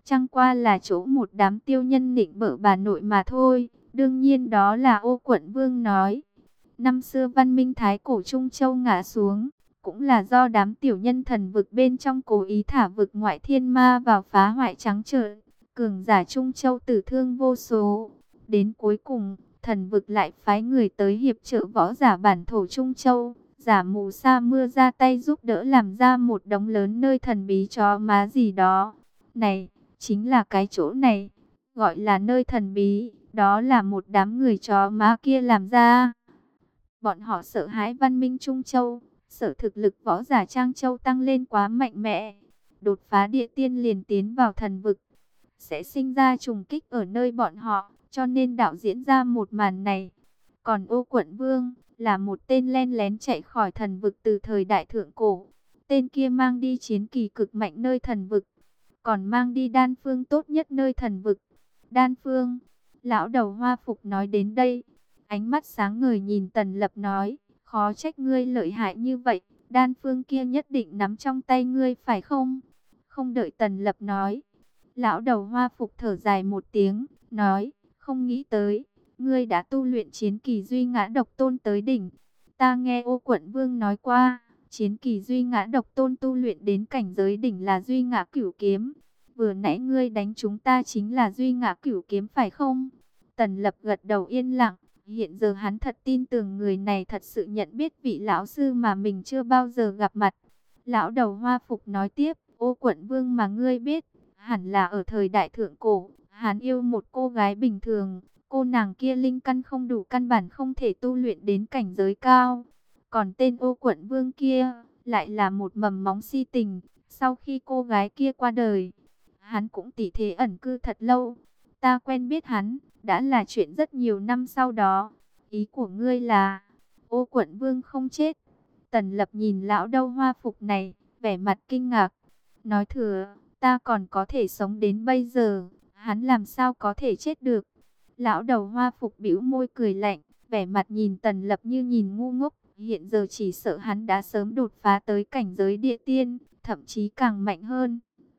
chẳng qua là chỗ một đám tiêu nhân nịnh bợ bà nội mà thôi. Đương nhiên đó là Ô Quận Vương nói. Năm xưa văn minh thái cổ Trung Châu ngã xuống, cũng là do đám tiểu nhân thần vực bên trong cố ý thả vực ngoại thiên ma vào phá hoại trắng trợn. Cường giả Trung Châu tử thương vô số. Đến cuối cùng, thần vực lại phái người tới hiệp trợ võ giả bản thổ Trung Châu. Giả mù sa mưa ra tay giúp đỡ làm ra một đống lớn nơi thần bí chó má gì đó. Này, chính là cái chỗ này, gọi là nơi thần bí, đó là một đám người chó má kia làm ra. Bọn họ sợ hãi văn minh Trung Châu, sợ thực lực võ giả Trang Châu tăng lên quá mạnh mẽ. Đột phá địa tiên liền tiến vào thần vực, sẽ sinh ra trùng kích ở nơi bọn họ, cho nên đạo diễn ra một màn này. Còn Ô Quận Vương là một tên len lén chạy khỏi thần vực từ thời đại thượng cổ. Tên kia mang đi chiến kỳ cực mạnh nơi thần vực, còn mang đi đan phương tốt nhất nơi thần vực. Đan phương, lão đầu hoa phục nói đến đây, ánh mắt sáng ngời nhìn Tần Lập nói, khó trách ngươi lợi hại như vậy, đan phương kia nhất định nắm trong tay ngươi phải không? Không đợi Tần Lập nói, lão đầu hoa phục thở dài một tiếng, nói, không nghĩ tới, ngươi đã tu luyện chiến kỳ duy ngã độc tôn tới đỉnh. Ta nghe Ô Quận Vương nói qua, chiến kỳ duy ngã độc tôn tu luyện đến cảnh giới đỉnh là duy ngã cửu kiếm. Vừa nãy ngươi đánh chúng ta chính là duy ngã cửu kiếm phải không? Tần Lập gật đầu yên lặng. Hiện giờ hắn thật tin tưởng người này thật sự nhận biết vị lão sư mà mình chưa bao giờ gặp mặt. Lão đầu hoa phục nói tiếp, Ô Quận Vương mà ngươi biết, hẳn là ở thời đại thượng cổ, hắn yêu một cô gái bình thường. Cô nàng kia linh căn không đủ, căn bản không thể tu luyện đến cảnh giới cao. Còn tên Ô Quận Vương kia lại là một mầm móng si tình. Sau khi cô gái kia qua đời, hắn cũng tỉ thế ẩn cư thật lâu. Ta quen biết hắn, đã là chuyện rất nhiều năm sau đó. Ý của ngươi là Ô Quận Vương không chết? Tần Lập nhìn lão đầu hoa phục này, vẻ mặt kinh ngạc. Nói thừa, ta còn có thể sống đến bây giờ, hắn làm sao có thể chết được? Lão đầu hoa phục bĩu môi cười lạnh, vẻ mặt nhìn Tần Lập như nhìn ngu ngốc. Hiện giờ chỉ sợ hắn đã sớm đột phá tới cảnh giới địa tiên, thậm chí càng mạnh hơn.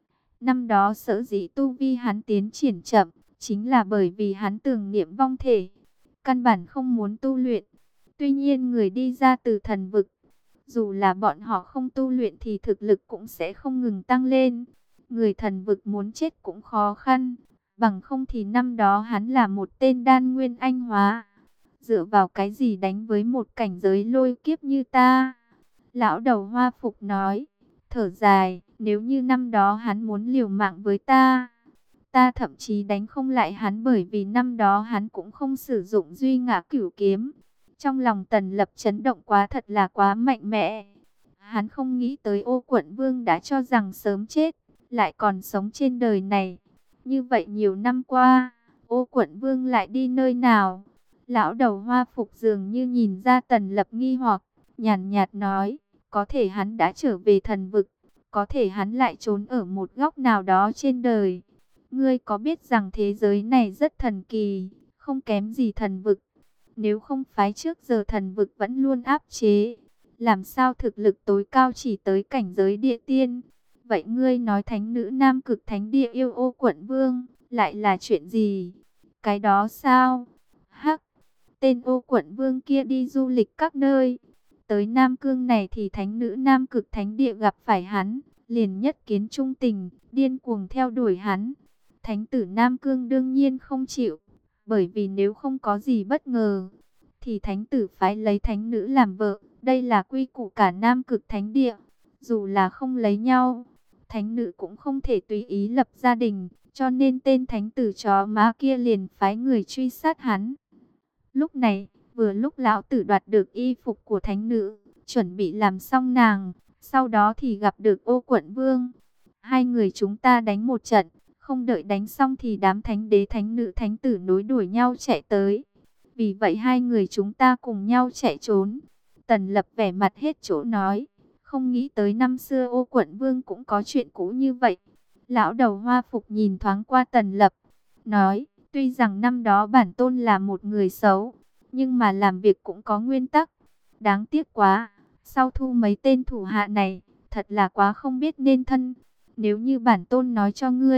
Năm đó sở dĩ tu vi hắn tiến triển chậm, chính là bởi vì hắn tưởng niệm vong thể, căn bản không muốn tu luyện. Tuy nhiên người đi ra từ thần vực, dù là bọn họ không tu luyện thì thực lực cũng sẽ không ngừng tăng lên. Người thần vực muốn chết cũng khó khăn, bằng không thì năm đó hắn là một tên đan nguyên anh hóa. Dựa vào cái gì đánh với một cảnh giới lôi kiếp như ta? Lão đầu hoa phục nói, thở dài, nếu như năm đó hắn muốn liều mạng với ta, ta thậm chí đánh không lại hắn, bởi vì năm đó hắn cũng không sử dụng duy ngã cửu kiếm. Trong lòng Tần Lập chấn động quá, thật là quá mạnh mẽ. Hắn không nghĩ tới Ô Quận Vương đã cho rằng sớm chết, lại còn sống trên đời này. Như vậy nhiều năm qua, Ô Quận Vương lại đi nơi nào? Lão đầu hoa phục dường như nhìn ra Tần Lập nghi hoặc, nhàn nhạt nói, có thể hắn đã trở về thần vực, có thể hắn lại trốn ở một góc nào đó trên đời. Ngươi có biết rằng thế giới này rất thần kỳ, không kém gì thần vực. Nếu không phái trước giờ thần vực vẫn luôn áp chế, làm sao thực lực tối cao chỉ tới cảnh giới địa tiên? Vậy ngươi nói thánh nữ Nam Cực Thánh Địa yêu Ô Quận Vương, lại là chuyện gì? Cái đó sao? Hắc, tên Ô Quận Vương kia đi du lịch các nơi. Tới Nam Cương này thì thánh nữ Nam Cực Thánh Địa gặp phải hắn, liền nhất kiến trung tình, điên cuồng theo đuổi hắn. Thánh tử Nam Cương đương nhiên không chịu, bởi vì nếu không có gì bất ngờ, thì thánh tử phái lấy thánh nữ làm vợ. Đây là quy củ cả Nam Cực Thánh Địa. Dù là không lấy nhau, thánh nữ cũng không thể tùy ý lập gia đình, cho nên tên thánh tử chó má kia liền phái người truy sát hắn. Lúc này, vừa lúc lão tử đoạt được y phục của thánh nữ, chuẩn bị làm xong nàng, sau đó thì gặp được Ô Quận Vương. Hai người chúng ta đánh một trận, không đợi đánh xong thì đám thánh đế thánh nữ thánh tử nối đuổi nhau chạy tới. Vì vậy hai người chúng ta cùng nhau chạy trốn. Tần Lập vẻ mặt hết chỗ nói, không nghĩ tới năm xưa Ô Quận Vương cũng có chuyện cũ như vậy. Lão đầu hoa phục nhìn thoáng qua Tần Lập, nói, tuy rằng năm đó bản tôn là một người xấu, nhưng mà làm việc cũng có nguyên tắc. Đáng tiếc quá, sau thu mấy tên thủ hạ này, thật là quá không biết nên thân. Nếu như bản tôn nói cho ngươi,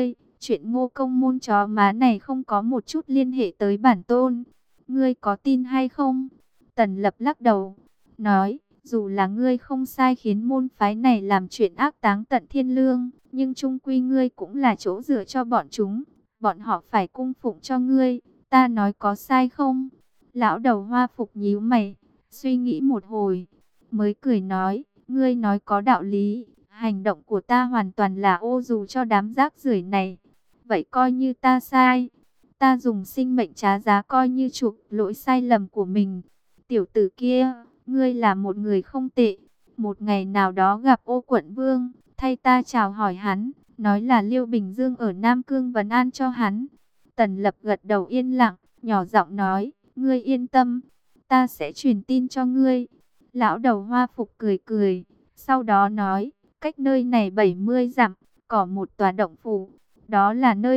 Chuyện Ngô Công Môn chó má này không có một chút liên hệ tới bản tôn. Ngươi có tin hay không? Tần Lập lắc đầu, nói, dù là ngươi không sai khiến môn phái này làm chuyện ác táng tận thiên lương, nhưng chung quy ngươi cũng là chỗ dựa cho bọn chúng. Bọn họ phải cung phụng cho ngươi, ta nói có sai không? Lão đầu Hoa Phục nhíu mày, suy nghĩ một hồi, mới cười nói, ngươi nói có đạo lý, hành động của ta hoàn toàn là ô dù cho đám rác rưởi này. Vậy coi như ta sai, ta dùng sinh mệnh trả giá coi như chuộc lỗi sai lầm của mình. Tiểu tử kia, ngươi là một người không tệ, một ngày nào đó gặp Ô Quận Vương, thay ta chào hỏi hắn, nói là Liêu Bình Dương ở Nam Cương vấn an cho hắn. Tần Lập gật đầu yên lặng, nhỏ giọng nói, ngươi yên tâm, ta sẽ truyền tin cho ngươi. Lão đầu Hoa Phục cười cười, sau đó nói, cách nơi này bảy mươi dặm, có một tòa động phủ, đó là nơi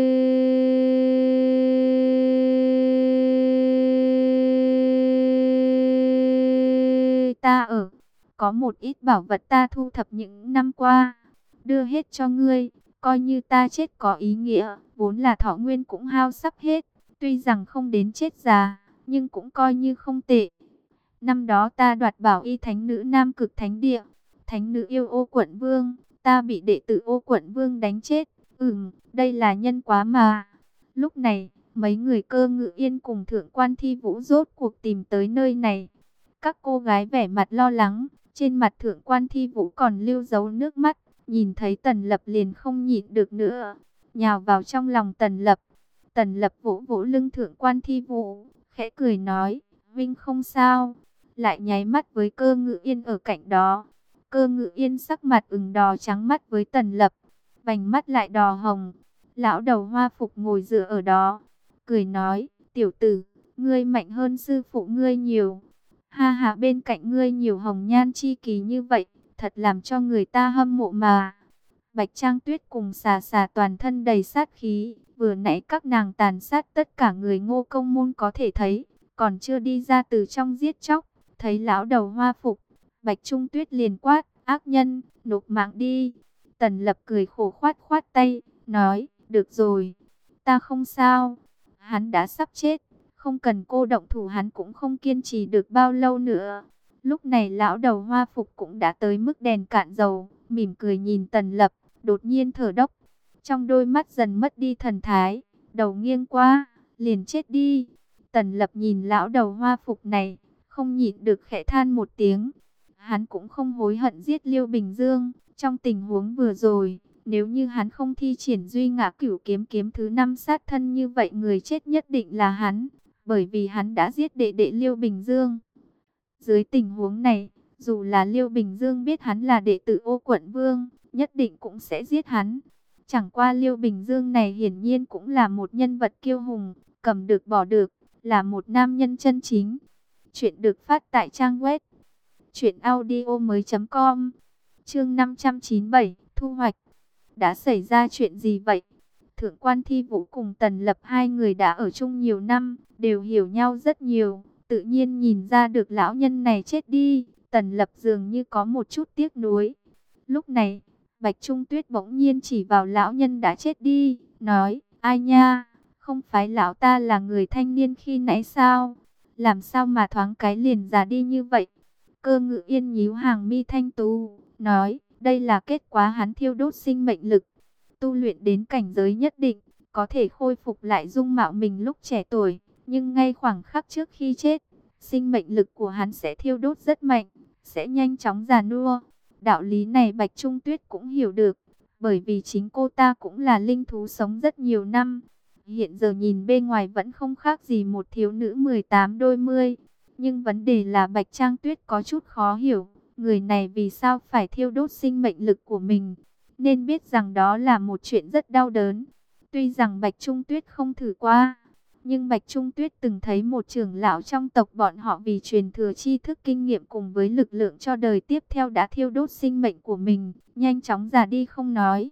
ta ở. Có một ít bảo vật ta thu thập những năm qua, đưa hết cho ngươi, coi như ta chết có ý nghĩa. Vốn là thọ nguyên cũng hao sắp hết, tuy rằng không đến chết già, nhưng cũng coi như không tệ. Năm đó ta đoạt bảo y thánh nữ Nam Cực Thánh Địa, thánh nữ yêu Ô Quận Vương, ta bị đệ tử Ô Quận Vương đánh chết. Ừm, đây là nhân quả mà. Lúc này, mấy người Cơ Ngự Yên cùng Thượng Quan Thi Vũ rốt cuộc tìm tới nơi này. Các cô gái vẻ mặt lo lắng, trên mặt Thượng Quan Thi Vũ còn lưu dấu nước mắt, nhìn thấy Tần Lập liền không nhịn được nữa, nhào vào trong lòng Tần Lập. Tần Lập vỗ vỗ lưng Thượng Quan Thi Vũ, khẽ cười nói, Vinh không sao, lại nháy mắt với Cơ Ngự Yên ở cạnh đó. Cơ Ngự Yên sắc mặt ửng đỏ trắng mắt với Tần Lập, vành mắt lại đỏ hồng. Lão đầu Hoa Phục ngồi dựa ở đó, cười nói, tiểu tử, ngươi mạnh hơn sư phụ ngươi nhiều. Ha ha, bên cạnh ngươi nhiều hồng nhan chi ký như vậy, thật làm cho người ta hâm mộ mà. Bạch Trang Tuyết cùng xà xà toàn thân đầy sát khí, vừa nãy các nàng tàn sát tất cả người Ngô Công Môn có thể thấy, còn chưa đi ra từ trong giết chóc, thấy lão đầu Hoa Phục, Bạch Trung Tuyết liền quát, ác nhân, nộp mạng đi. Tần Lập cười khổ khoát khoát tay, nói, được rồi, ta không sao, hắn đã sắp chết, không cần cô động thủ hắn cũng không kiên trì được bao lâu nữa. Lúc này lão đầu Hoa Phục cũng đã tới mức đèn cạn dầu, mỉm cười nhìn Tần Lập, đột nhiên thở đốc, trong đôi mắt dần mất đi thần thái, đầu nghiêng qua, liền chết đi. Tần Lập nhìn lão đầu Hoa Phục này, không nhịn được khẽ than một tiếng. Hắn cũng không hối hận giết Liêu Bình Dương, trong tình huống vừa rồi, nếu như hắn không thi triển Duy Ngã Cửu Kiếm kiếm thứ năm sát thân như vậy, người chết nhất định là hắn, bởi vì hắn đã giết đệ đệ Liêu Bình Dương. Dưới tình huống này, dù là Liêu Bình Dương biết hắn là đệ tử Ô Quận Vương, nhất định cũng sẽ giết hắn. Chẳng qua Liêu Bình Dương này hiển nhiên cũng là một nhân vật kiêu hùng, cầm được bỏ được, là một nam nhân chân chính. Chuyện được phát tại trang web truyện audio mới chấm com. Chương năm trăm chín mươi bảy, thu hoạch. Đã xảy ra chuyện gì vậy? Thượng Quan Thi Vũ cùng Tần Lập hai người đã ở chung nhiều năm, đều hiểu nhau rất nhiều, tự nhiên nhìn ra được lão nhân này chết đi. Tần Lập dường như có một chút tiếc nuối. Lúc này, Bạch Trung Tuyết bỗng nhiên chỉ vào lão nhân đã chết đi, nói, ai nha, không phải lão ta là người thanh niên khi nãy sao? Làm sao mà thoáng cái liền già đi như vậy? Cơ Ngự Yên nhíu hàng mi thanh tú, nói, đây là kết quả hắn thiêu đốt sinh mệnh lực. Tu luyện đến cảnh giới nhất định, có thể khôi phục lại dung mạo mình lúc trẻ tuổi, nhưng ngay khoảng khắc trước khi chết, sinh mệnh lực của hắn sẽ thiêu đốt rất mạnh, sẽ nhanh chóng già nua. Đạo lý này Bạch Trung Tuyết cũng hiểu được, bởi vì chính cô ta cũng là linh thú sống rất nhiều năm. Hiện giờ nhìn bên ngoài vẫn không khác gì một thiếu nữ mười tám đôi mươi. Nhưng vấn đề là Bạch Trang Tuyết có chút khó hiểu, người này vì sao phải thiêu đốt sinh mệnh lực của mình. Nên biết rằng đó là một chuyện rất đau đớn. Tuy rằng Bạch Trung Tuyết không thử qua, nhưng Bạch Trung Tuyết từng thấy một trưởng lão trong tộc bọn họ vì truyền thừa tri thức kinh nghiệm cùng với lực lượng cho đời tiếp theo đã thiêu đốt sinh mệnh của mình, nhanh chóng già đi không nói,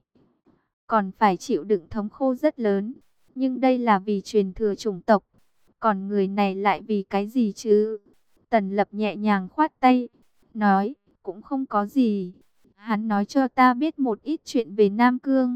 còn phải chịu đựng thống khổ rất lớn. Nhưng đây là vì truyền thừa chủng tộc, còn người này lại vì cái gì chứ? Tần Lập nhẹ nhàng khoát tay, nói, cũng không có gì. Hắn nói cho ta biết một ít chuyện về Nam Cương.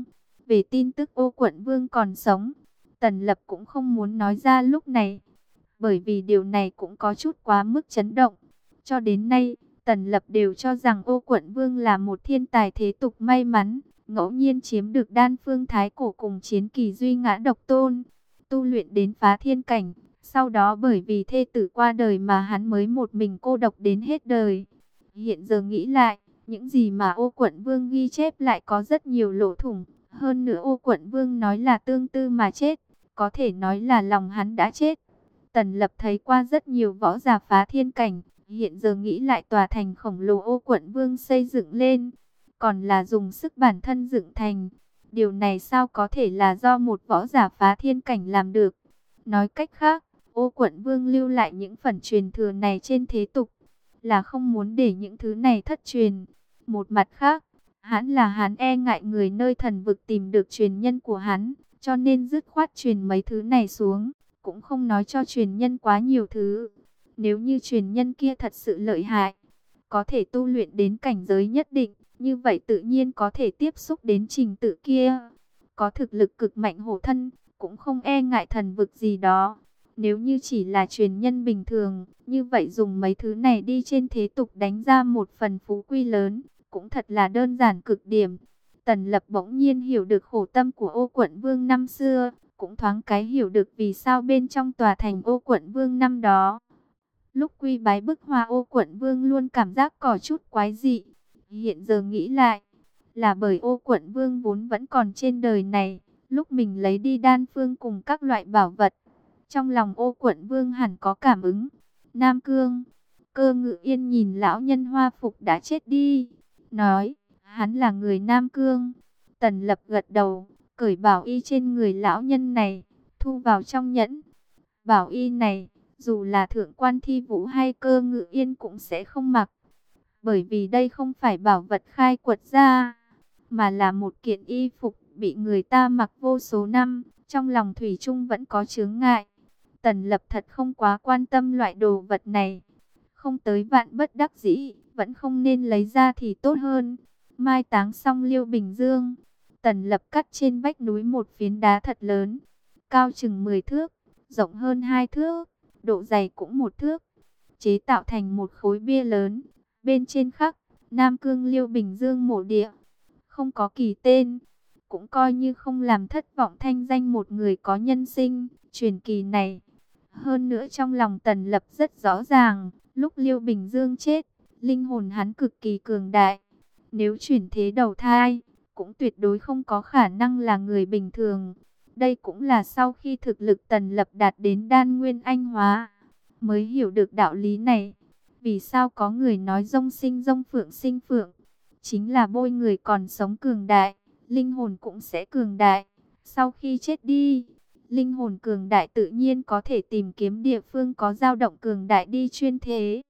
về tin tức Ô Quận Vương còn sống, Tần Lập cũng không muốn nói ra lúc này, bởi vì điều này cũng có chút quá mức chấn động. Cho đến nay, Tần Lập đều cho rằng Ô Quận Vương là một thiên tài thế tục may mắn, ngẫu nhiên chiếm được đan phương thái cổ cùng chiến kỳ duy ngã độc tôn, tu luyện đến phá thiên cảnh. Sau đó bởi vì thê tử qua đời mà hắn mới một mình cô độc đến hết đời. Hiện giờ nghĩ lại, những gì mà Ô Quận Vương ghi chép lại có rất nhiều lỗ thủng. Hơn nữa Ô Quận Vương nói là tương tư mà chết, có thể nói là lòng hắn đã chết. Tần Lập thấy qua rất nhiều võ giả phá thiên cảnh, hiện giờ nghĩ lại tòa thành khổng lồ Ô Quận Vương xây dựng lên, còn là dùng sức bản thân dựng thành. Điều này sao có thể là do một võ giả phá thiên cảnh làm được? Nói cách khác, Ô Quận Vương lưu lại những phần truyền thừa này trên thế tục, là không muốn để những thứ này thất truyền. Một mặt khác, hắn là hắn e ngại người nơi thần vực tìm được truyền nhân của hắn, cho nên dứt khoát truyền mấy thứ này xuống, cũng không nói cho truyền nhân quá nhiều thứ. Nếu như truyền nhân kia thật sự lợi hại, có thể tu luyện đến cảnh giới nhất định, như vậy tự nhiên có thể tiếp xúc đến trình tự kia. Có thực lực cực mạnh hộ thân, cũng không e ngại thần vực gì đó. Nếu như chỉ là truyền nhân bình thường, như vậy dùng mấy thứ này đi trên thế tục đánh ra một phần phú quy lớn, cũng thật là đơn giản cực điểm. Tần Lập bỗng nhiên hiểu được khổ tâm của Ô Quận Vương năm xưa, cũng thoáng cái hiểu được vì sao bên trong tòa thành Ô Quận Vương năm đó, lúc quy bái bức hoa Ô Quận Vương luôn cảm giác có chút quái dị. Hiện giờ nghĩ lại, là bởi Ô Quận Vương vốn vẫn còn trên đời này, lúc mình lấy đi đan phương cùng các loại bảo vật, trong lòng Ô Quận Vương hẳn có cảm ứng. Nam Cương, Cơ Ngự Yên nhìn lão nhân hoa phục đã chết đi, nói, hắn là người Nam Cương. Tần Lập gật đầu, cởi bảo y trên người lão nhân này, thu vào trong nhẫn. Bảo y này, dù là thượng quan Thi Vũ hay Cơ Ngự Yên cũng sẽ không mặc, bởi vì đây không phải bảo vật khai quật ra, mà là một kiện y phục bị người ta mặc vô số năm, trong lòng thủy chung vẫn có chướng ngại. Tần Lập thật không quá quan tâm loại đồ vật này, không tới vạn bất đắc dĩ, vẫn không nên lấy ra thì tốt hơn. Mai táng xong Liêu Bình Dương, Tần Lập cắt trên vách núi một phiến đá thật lớn, cao chừng mười thước, rộng hơn hai thước, độ dày cũng một thước, chế tạo thành một khối bia lớn. Bên trên khắc Nam Cương Liêu Bình Dương mộ địa, không có kỳ tên, cũng coi như không làm thất vọng thanh danh một người có nhân sinh truyền kỳ này. Hơn nữa trong lòng Tần Lập rất rõ ràng, lúc Liêu Bình Dương chết, linh hồn hắn cực kỳ cường đại. Nếu chuyển thế đầu thai, cũng tuyệt đối không có khả năng là người bình thường. Đây cũng là sau khi thực lực Tần Lập đạt đến đan nguyên anh hóa, mới hiểu được đạo lý này. Vì sao có người nói rông sinh rông phượng sinh phượng? Chính là bôi người còn sống cường đại, linh hồn cũng sẽ cường đại. Sau khi chết đi, linh hồn cường đại tự nhiên có thể tìm kiếm địa phương có dao động cường đại đi chuyên thế.